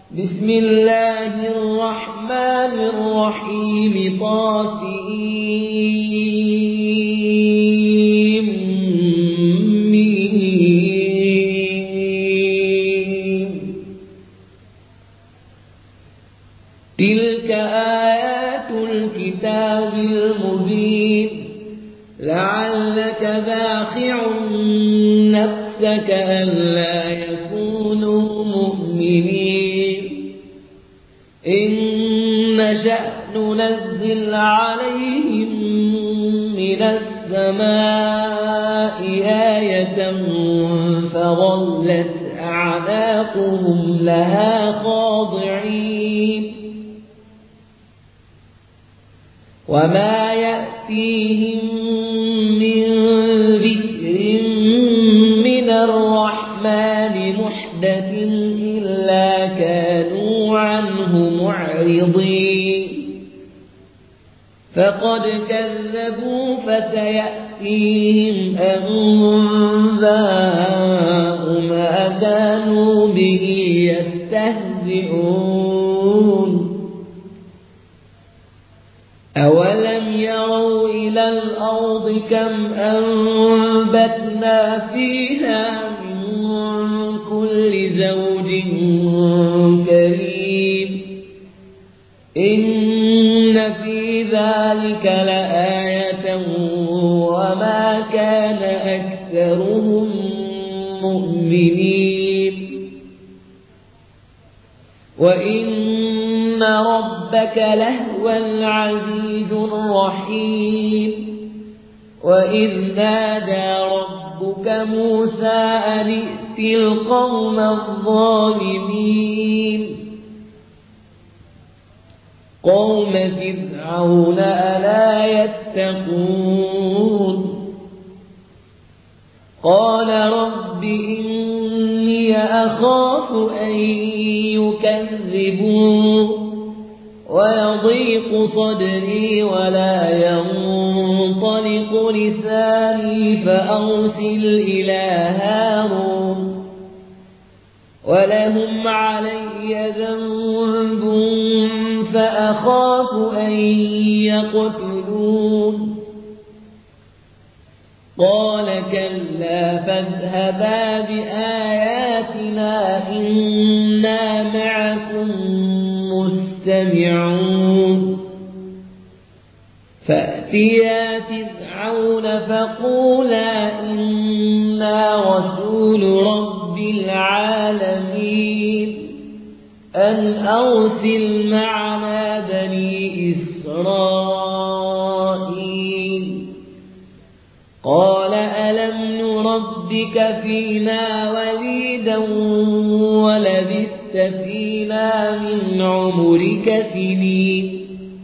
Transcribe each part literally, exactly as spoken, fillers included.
بسم الله الرحمن الرحيم طاسيم ميم. تلك آيات الكتاب المبين لعلك باخع نفسك ألا يكونوا مؤمنين إن نشأ ننزل عليهم من السماء آية فظلت أعناقهم لها خاضعين وما يأتيهم من ذكر من الرحمن محدث إلا كانوا عنه معرضين فقد كذبوا فسيأتيهم أنباء ما كانوا به يستهزئون أولم يروا إلى الأرض كم أنبتنا فيها من كل زوج كريم إن في ذلك لآية وما كان أكثرهم مؤمنين وإن ربك لهو العزيز الرحيم وإذ نادى ربك موسى أن ائت القوم الظالمين قوم فرعون ألا يتقون قال رب إني أخاف أن يكذبون ويضيق صدري ولا ينطلق لساني فأرسل إلى هارون ولهم علي ذنب فأخاف أن يقتلون قال كلا فاذهبا بآياتنا إنا معكم مستمعون فأتيا فرعون فقولا إنا رسول رب العالمين أن أرسل معنا بني إسرائيل قال ألم نربك فينا وليدا ولبثت فينا من عمرك سنين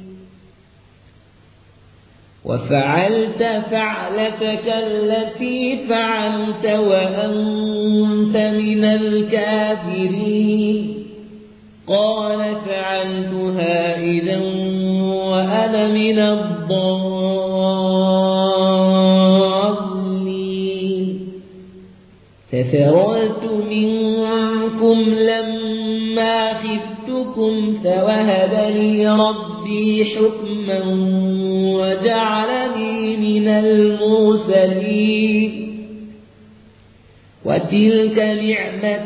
وفعلت فعلتك التي فعلت وأنت من الكافرين قال فعلتها إذا وأنا من الضالين ففررت منكم لما خفتكم فوهب لي ربي حكما وجعلني من المرسلين وتلك نعمة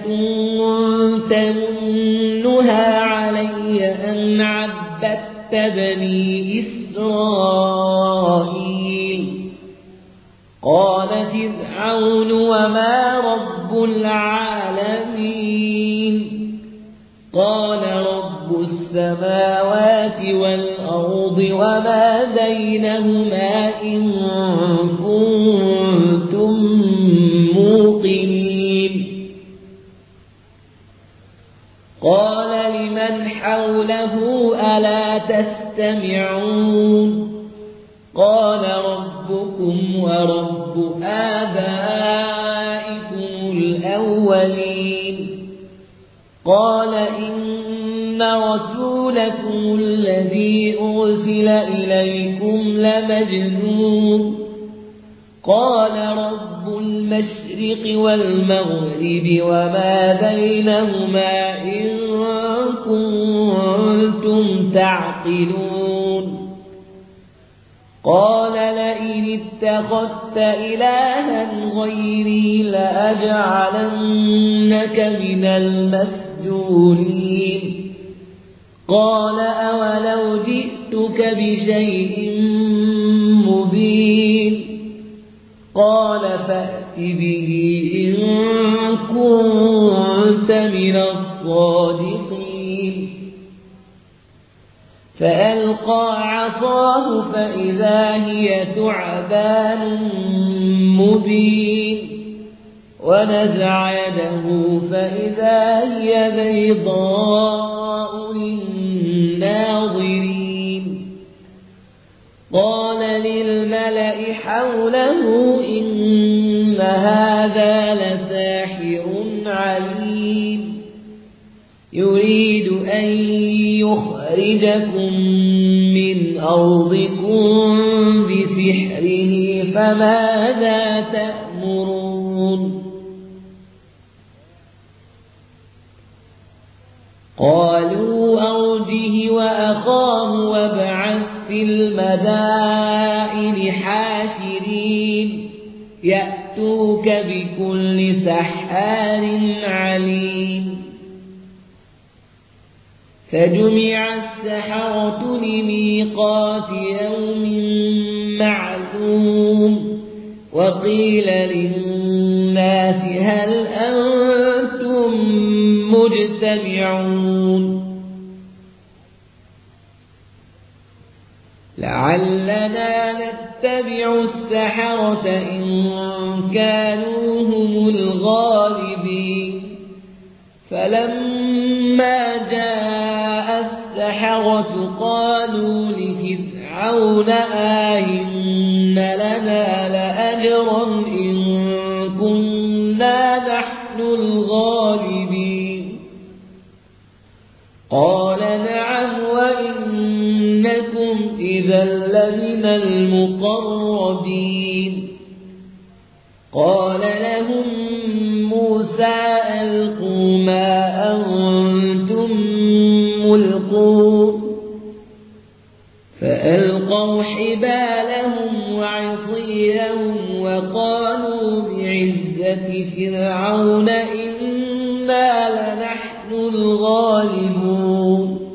تمنها علي أن عبدت بني إسرائيل قال فرعون وما رب العالمين قال رب السماوات والأرض وما بينهما إن كنتم موقنين قال لمن حوله ألا تستمعون قال ربكم ورب آبائكم الأولين قال إن رسولكم الذي أرسل إليكم لمجنون قال رب المشرق والمغرب وما بينهما إن كنتم تعقلون قال لئن اتخذت إلها غيري لأجعلنك من المسجونين قال أولو جئتك بشيء مبين قال فأت به إن كنت من الصادقين فألقى عصاه فإذا هي ثعبان مبين ونزع يده فإذا هي بيضاء للناظرين قال للملأ حوله إن هذا لساحر عليم يريد أن يخرجكم من أرضكم بسحره فماذا تأمرون قالوا أرجه وأخاه وابعث في المدائن حاشرين يأتوك بكل سحار عليم فجمع السحرة لميقات يوم معلوم وقيل للناس هل أنتم مجتمعون لعلنا نتبع السحرة إن كانوا هم الغالبين فلما جاء السحرة قالوا لفرعون آئن لنا لأجرا إن كنا نحن الغالبين قال نعم وإنكم إذا لمن المقربين قال لهم موسى ألقوا ما أنتم ملقون فألقوا حبالهم وعصيهم وقالوا بعزة فرعون إنا لنحن الغالبون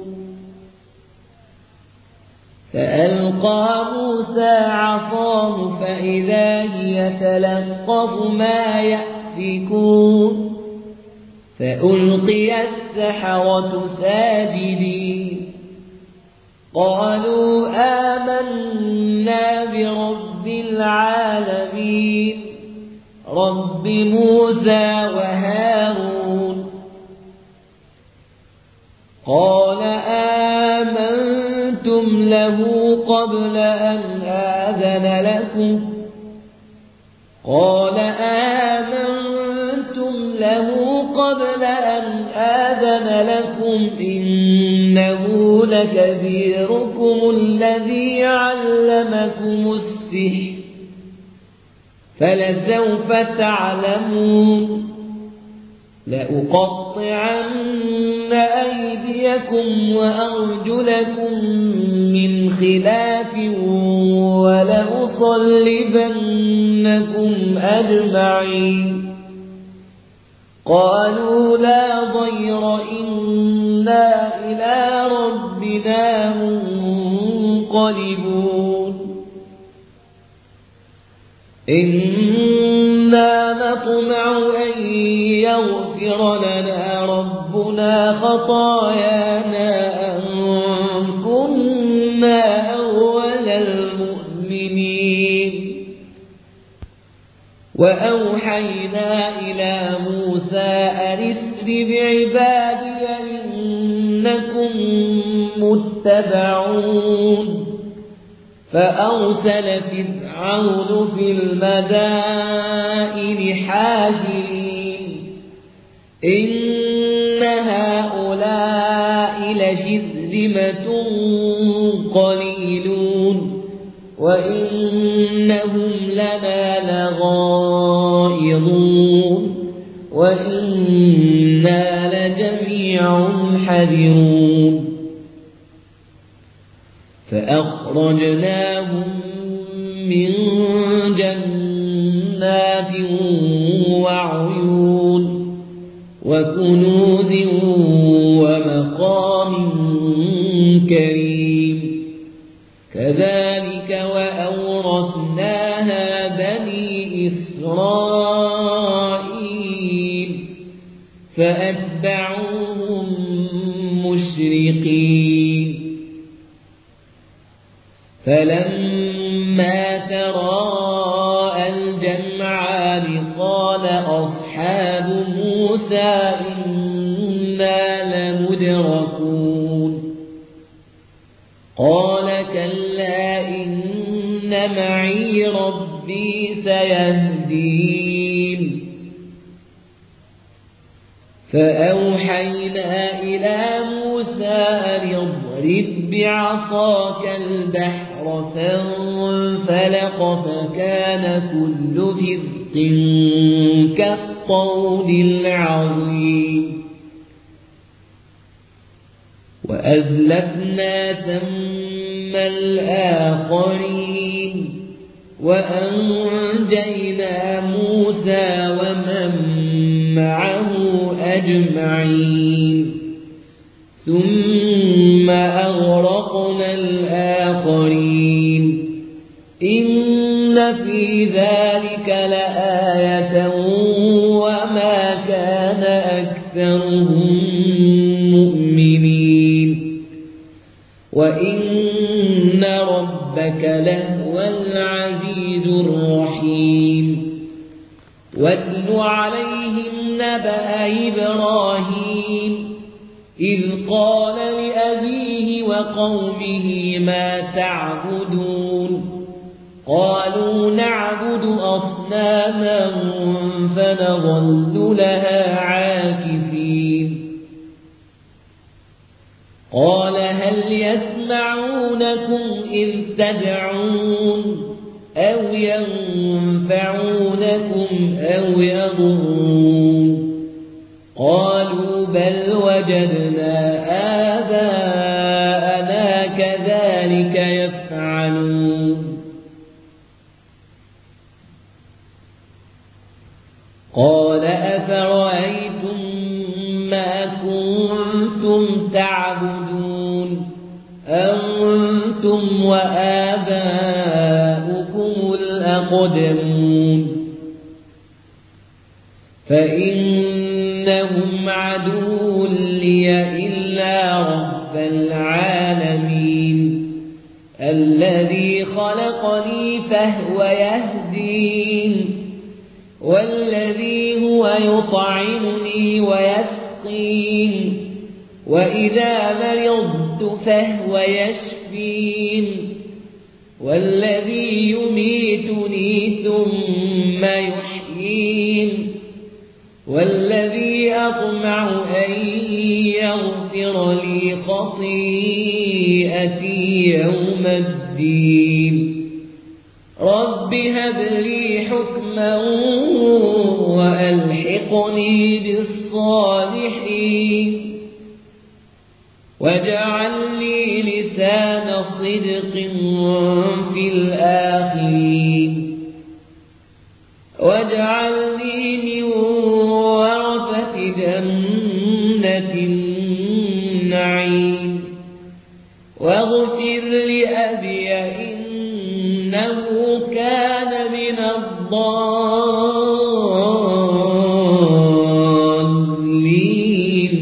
فألقى موسى عصاه فإذا هي تلقف ما يأفكون فألقي السحرة ساجدين قالوا آمنا برب العالمين رب موسى وهارون قال آمنتم له قبل أن آذن لكم قال آمنتم له قبل أن آذن لكم إنه لكبيركم الذي علمكم السحر فلسوف تعلمون لأقطعن أيديكم وأرجلكم من خلاف ولأصلبنكم أجمعين قالوا لا ضير إنا إلى ربنا منقلبون إنا نطمع أن يغفر لنا ربنا خطايانا أن كنا أول المؤمنين وأوحينا إلى موسى أن اسر بعبادي إنكم متبعون فأرسل فرعون في المدائن حاشرين إن هؤلاء لشرذمة قليلون وإنهم لنا لغائظون وإنا لجميع حذرون فأخرجناهم من جنات وعيون وكنوز ومقام كريم كذلك وأورثناها بني إسرائيل فأتبعوهم مشرقين فلما تراءى الجمعان قال أصحاب موسى إنا لمدركون قال كلا إن معي ربي سيهدين فأوحينا إلى موسى أن اضرب بعصاك البحر فانفلق فكان كل فرق كالطود العظيم وأزلفنا ثم الآخرين وأنجينا موسى ومن معه أجمعين ثم أغرقنا الآخرين إن في ذلك لآية وما كان أكثرهم مؤمنين وإن ربك لهو العزيز الرحيم واتل عليهم نبأ إبراهيم إذ قال لأبيه وقومه ما تعبدون قالوا نعبد أصناما فنظل لها عاكفين قال هل يسمعونكم إذ تدعون أو ينفعونكم أو يضرون قالوا بل وجدنا آباءنا كذلك يفعلون قال أفرأيتم ما كنتم تعبدون أنتم وآباؤكم الأقدمون فإنهم عدو لي إلا رب العالمين الذي خلقني فهو يهدين والذي هو يطعمني ويسقين وإذا مرضت فهو يشفين والذي يميتني ثم يحيين والذي أطمع أن يغفر لي خطيئتي يوم الدين رب هب لي حكما وألحقني بالصالحين واجعل لي لسان صدق في الآخرين واجعلني من ورثة جنة النعيم واغفر لأبي إنه كان من الضالين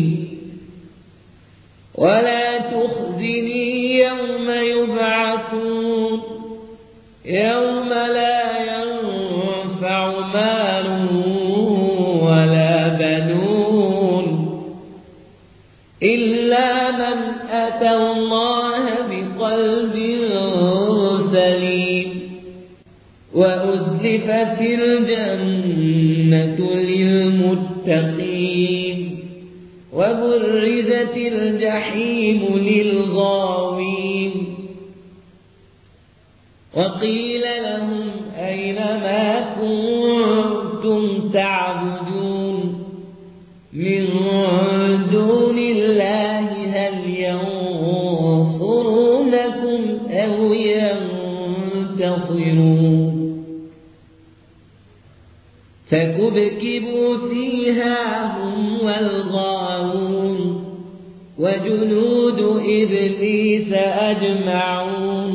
ولا تخزني يوم يبعثون يوم لا ينفع مال ولا بنون إلا من أتى الله بقلب سليم وأزلفت الجنة للمتقين وبرزت الجحيم للغاوين وقيل لهم أين ما كنتم تعبدون من دون الله هل ينصرونكم أو ينتصرون فكبكبوا فيها هم والغاوون وجنود إبليس أجمعون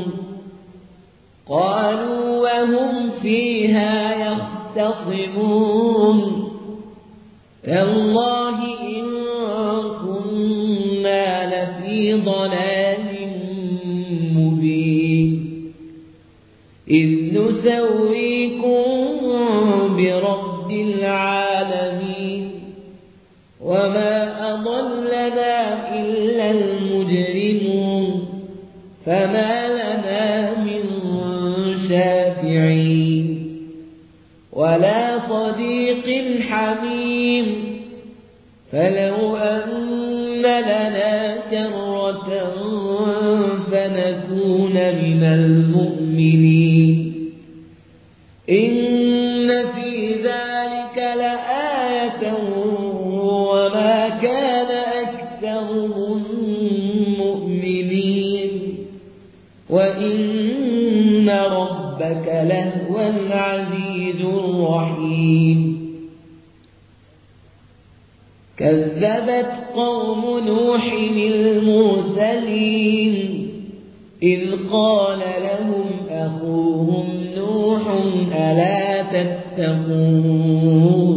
قالوا وهم فيها يختصمون تالله إن كنا لفي ضلال مبين إذ نسويكم برب العالمين وما أضلنا إلا المجرمون فما لنا من شافعين ولا صديق حميم فلو أن لنا كرة فنكون من المؤمنين إن في ذلك لآية وما كان أكثرهم مؤمنين وإن ربك لهو العزيز الرحيم كذبت قوم نوح المرسلين إذ قال لهم أخوهم نوح ألا تتقون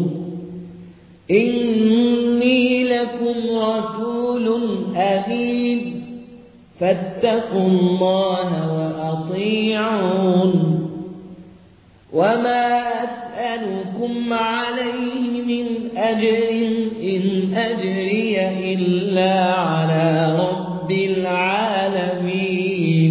إني لكم رسول أمين فاتقوا الله وأطيعون وما أسألكم عليه من أجر إن أجري إلا على رب العالمين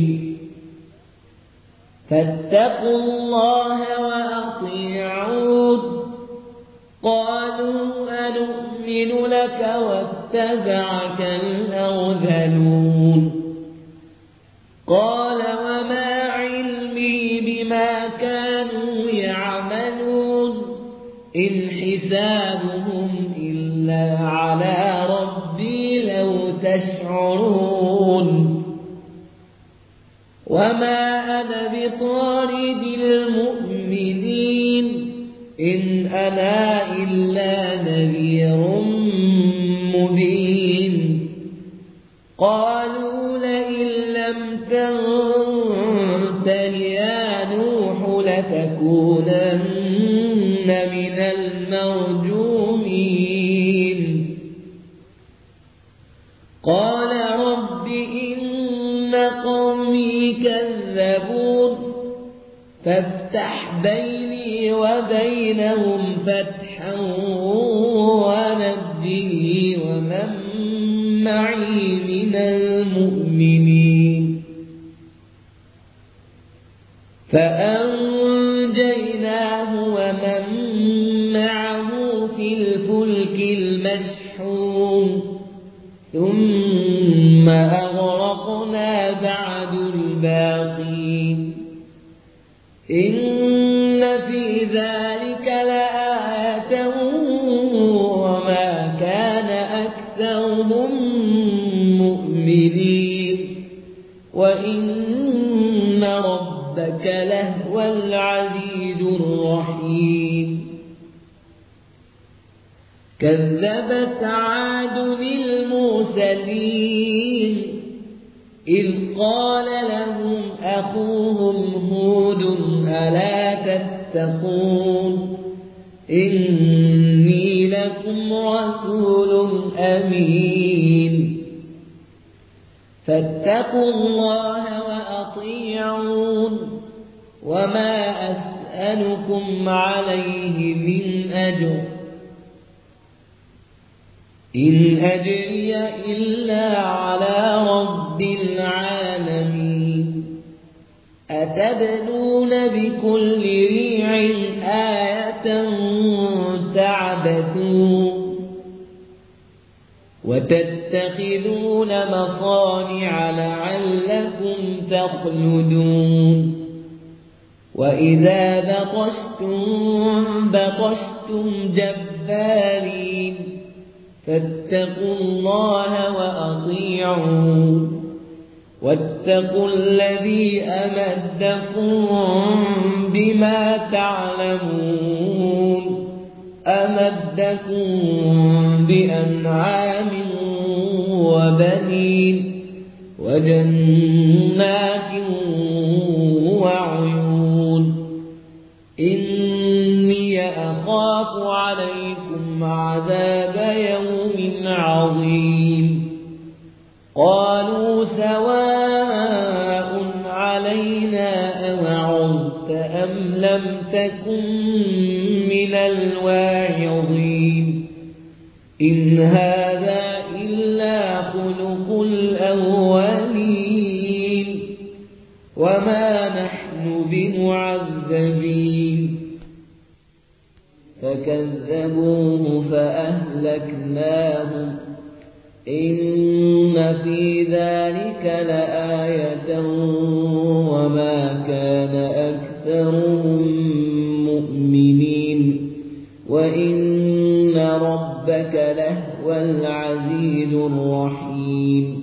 فاتقوا الله وأطيعون قالوا أنؤمن لك واتبعك الأرذلون قال وما علمي بما كانوا يعملون إن حسابهم إلا على ربي لو تشعرون وما أنا بطارد المؤمنين إن أنا إلا نذير مبين قالوا لئن لم تنته يا نوح لتكونن من المرجومين قال رب إن قومي كذبون فافتح بيني وبينهم فتحا ونجني ومن معي من المؤمنين فأنجيناه ومن معه في الفلك المشحون ثم أغرقنا بعد الباقين إن في ذلك لآية وما كان أكثرهم مؤمنين وإن ربك لهو العزيز الرحيم كذبت عاد المرسلين إذ قال لهم أخوهم هود ألا تتقون إني لكم رسول أمين فاتقوا الله وأطيعون وما أسألكم عليه من أجر إن أجري إلا على رب العالمين أتبنون بكل ريع آية تعبثون وتتخذون مصانع لعلكم تخلدون وإذا بطشتم بطشتم جبارين فاتقوا الله وأطيعون واتقوا الذي أمدكم بما تعلمون أمدكم بأنعام وبنين وجنات وعيون إني أخاف عليكم عذاب يوم عظيم قالوا سواء علينا أوعظت أم لم تكن من الواعظين إن هذا إلا خلق الأولين وما نحن بمعذبين فكذبوه فأهلكناهم إن في ذلك لآية وما كان أكثرهم مؤمنين وإن ربك لهو العزيز الرحيم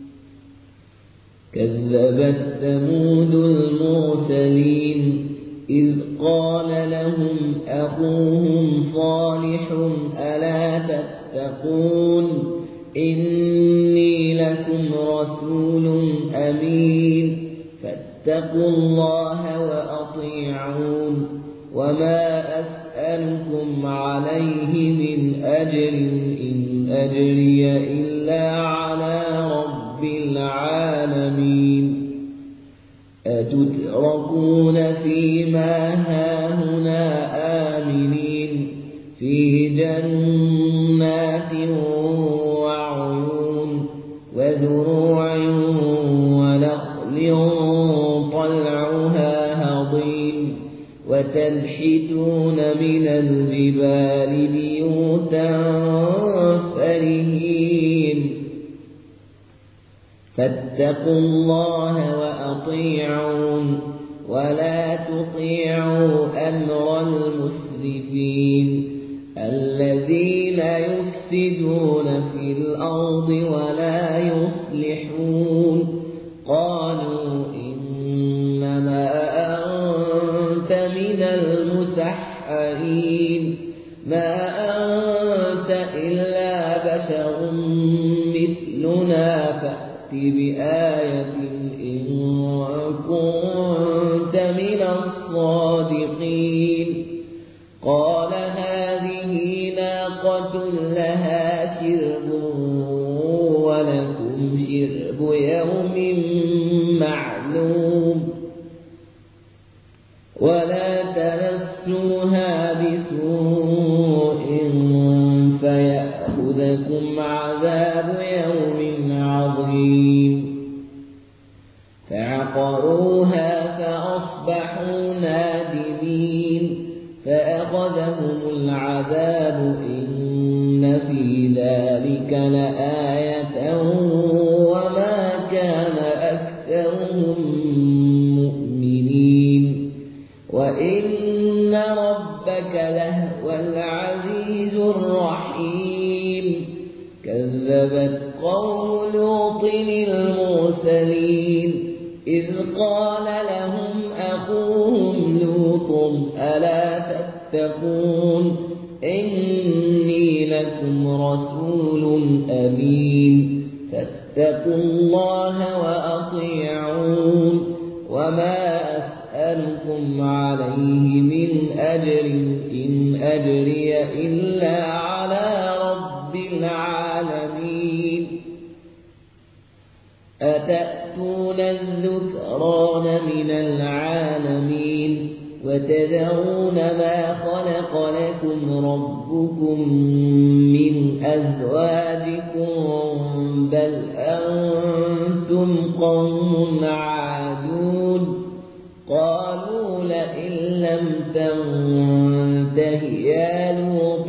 كذبت ثمود المرسلين إذ قال لهم أخوهم صالح ألا تتقون إني لكم رسول أمين فاتقوا الله وأطيعون وما أسألكم عليه من أجر إن أجري إلا على رب العالمين أتتركون فيما هاهنا آمنين في جنات وعيون وزروع ونخل طلعها هضيم وتنحتون من الجبال بيوتا فرهين فاتقوا الله وأطيعون ولا تطيعوا أمر المسرفين الذين يفسدون في الأرض ولا يصلحون قالوا إنما أنت من المسحرين ما أنت إلا بشر مثلنا فأت بآية إن كنت من الصادقين قال هذه ناقة لها شرب ولكم شرب يوم معلوم ولا تمسوها بسوء فيأخذكم عذاب يوم عظيم فعقروها فأصبحوا نادمين فأخذهم العذاب إن في ذلك لآية وما كان أكثرهم مؤمنين وإن ربك لهو العزيز الرحيم كذبت قوم لوط المرسلين إذ قال لهم أخوهم لوط ألا تتقون إني لكم رسول أمين فاتقوا الله وأطيعون وما أسألكم عليه من أجر إن أجري إلا على رب العالمين أتأتون الذكران من العالمين وتذرون ما خلق لكم ربكم من أزواجكم بل أنتم قوم عادون قالوا لئن لم تنته يا لوط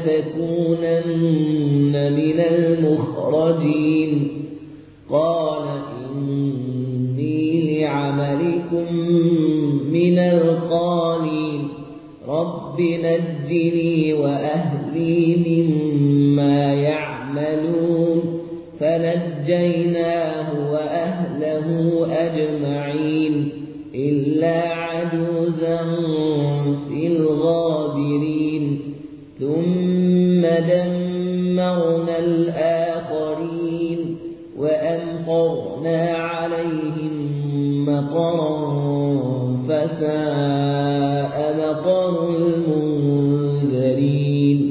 لتكونن من المخرجين قال إني لعملكم من القالين رب نجني وأهلي مما يعلمون فنجيناه وأهله أجمعين إلا عجوزا في الغابرين ثم دمرنا الآخرين وأمطرنا عليهم مطرا فساء مطر المنذرين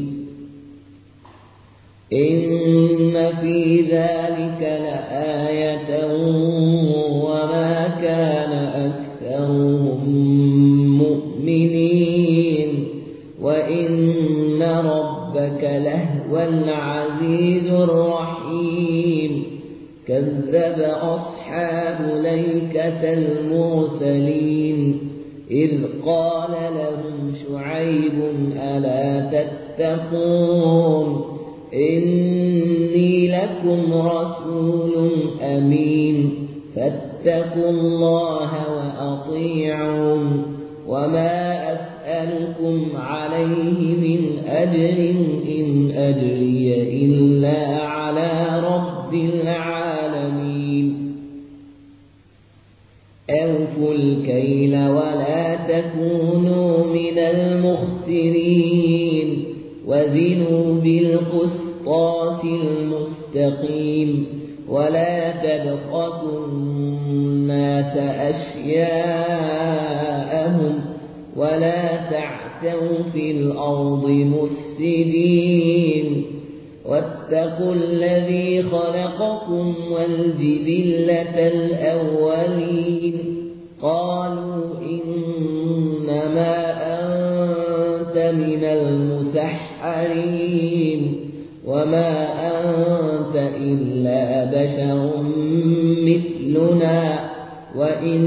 إن في ذلك لآية وما كان أكثرهم مؤمنين وإن ربك لهو العزيز الرحيم كذب أصحاب الأيكة المرسلين إذ قال لهم شعيب ألا تتقون إني لكم رسول أمين فاتقوا الله وأطيعون وما أسألكم عليه من أجر إن أجري إلا على رب العالمين أوفوا الكيل ولا تكونوا من المخسرين وزنوا بالقسطاس المستقيم ولا تبخسوا الناس أشياءهم ولا تعثوا في الأرض مفسدين واتقوا الذي خلقكم والجبلة الأولين قالوا إنما أنت من المسحرين وما أنت إلا بشر مثلنا وإن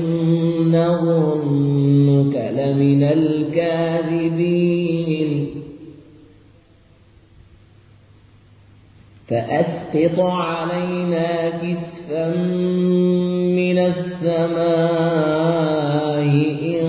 نظنك لمن الكاذبين فأسقط علينا كسفا من السماء إن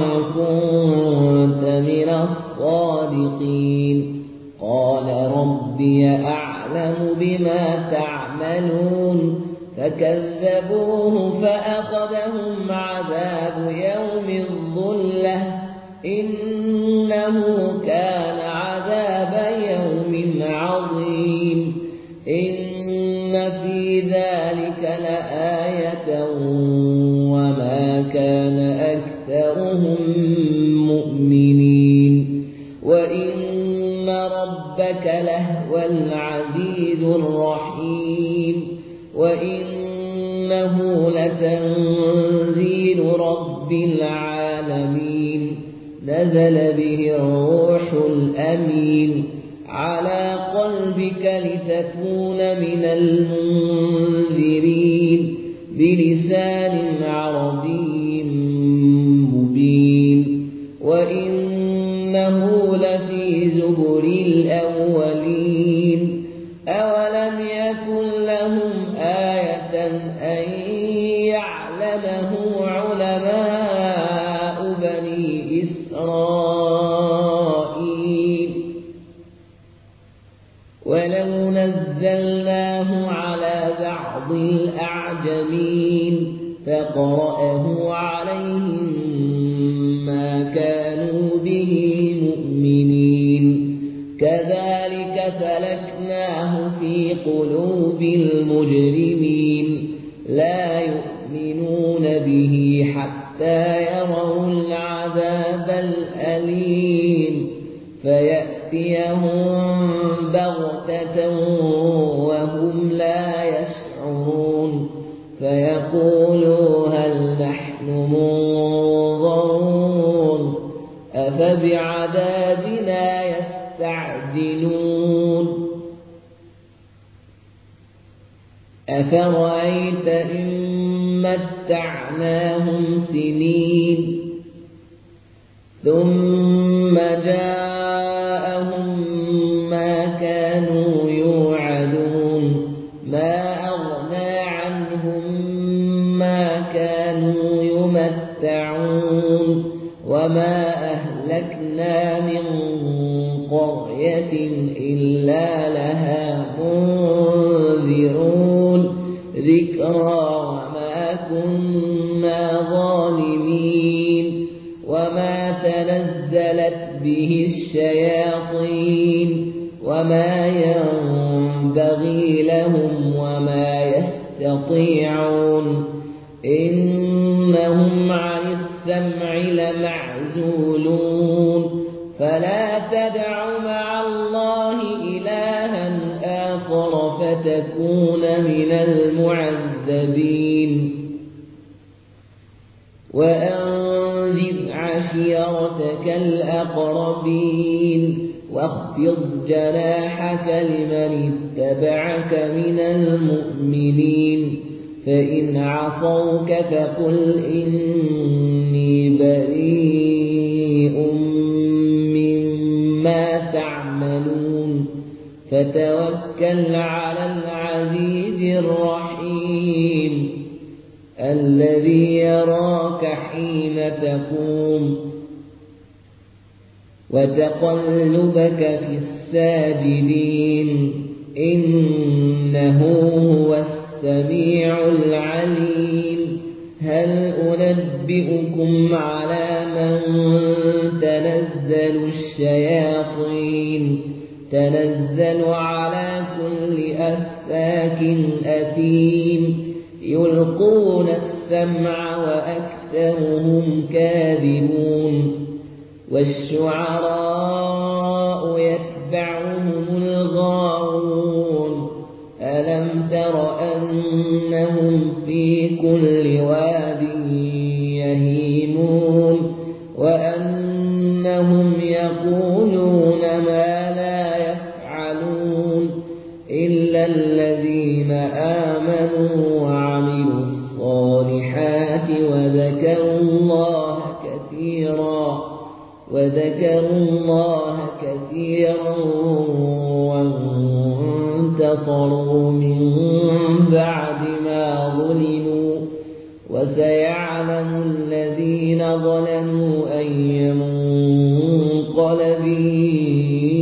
كنت من الصادقين قال ربي أعلم بما تعملون فكذبوه فأخذهم عذاب يوم الظلة إنه كان عذاب يوم عظيم إن في ذلك لآية وما كان أكثرهم مؤمنين وإن ربك لهو العزيز الرحيم وإنه لتنزيل رب العالمين نزل به الروح الأمين على قلبك لتكون من المنذرين بلسان عربي مبين وإنه لفي زبر الأولين أولم يكن لهم آية أن يعلمه علماء بني إسرائيل ولو نزلناه على بعض الأعجمين فقرأه عليهم ما كانوا به مؤمنين كذلك سلكناه في قلوب المجرمين لا يؤمنون به حتى يروا العذاب الأليم فيأتيهم بغتة وهم لا يشعرون فيقولوا هل نحن منظرون أفبعذابنا يستعجلون أفرأيت إن متعناهم سنين ثم جاءهم ما كانوا يوعدون ما أغنى عنهم ما كانوا يمتعون وما أهلكنا من قرية إلا لها منذرون ذكرى وما كنا ظالمين وما تنزلت به الشياطين وما ينبغي لهم وما يستطيعون إنهم عن السمع لمعزولون فلا تدع مع الله إلها آخر فتكون من المعذبين وأنذر عشيرتك الأقربين واخفض جناحك لمن اتبعك من المؤمنين فإن عصوك فقل إني بريء مما تعملون فتوكل على العزيز الرحيم الذي يراك حين تقوم وتقلبك في الساجدين إنه هو السميع العليم هل أنبئكم على من تنزل الشياطين تنزل على كل أفاك أثيم يلقون السمع وأكثرهم كاذبون والشعراء يتبعهم الغاوون ألم تر أنهم في كل واد يهيمون وأنهم يقولون ما لا يفعلون إلا الذين آمنوا وعملوا الصالحات وذكروا الله كثيرا وذكروا الله كثيرا وانتصروا من بعد ما ظلموا وسيعلم الذين ظلموا أي منقلب